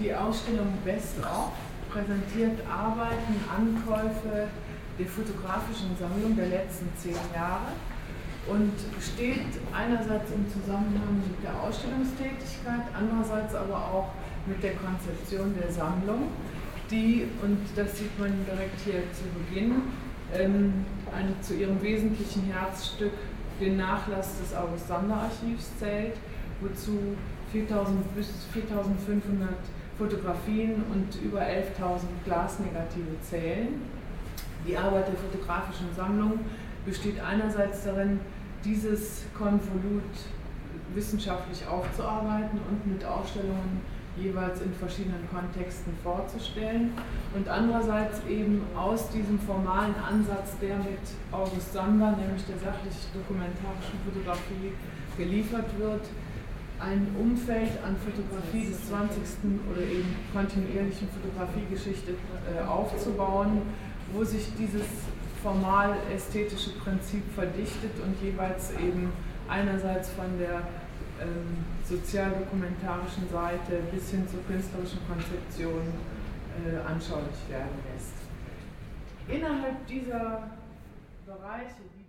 Die Ausstellung Best of präsentiert Arbeiten, Ankäufe der fotografischen Sammlung der letzten 10 Jahre und steht einerseits im Zusammenhang mit der Ausstellungstätigkeit, andererseits aber auch mit der Konzeption der Sammlung, die, und das sieht man direkt hier zu Beginn, zu ihrem wesentlichen Herzstück den Nachlass des August-Sander-Archivs zählt, wozu 4.000 bis 4.500 Fotografien und über 11.000 Glasnegative zählen. Die Arbeit der fotografischen Sammlung besteht einerseits darin, dieses Konvolut wissenschaftlich aufzuarbeiten und mit Ausstellungen jeweils in verschiedenen Kontexten vorzustellen und andererseits eben aus diesem formalen Ansatz, der mit August Sander, nämlich der sachlich-dokumentarischen Fotografie, geliefert wird, ein Umfeld an Fotografie des 20. oder eben kontinuierlichen Fotografiegeschichte aufzubauen, wo sich dieses formal-ästhetische Prinzip verdichtet und jeweils eben einerseits von der sozialdokumentarischen Seite bis hin zur künstlerischen Konzeption anschaulich werden lässt. Innerhalb dieser Bereiche,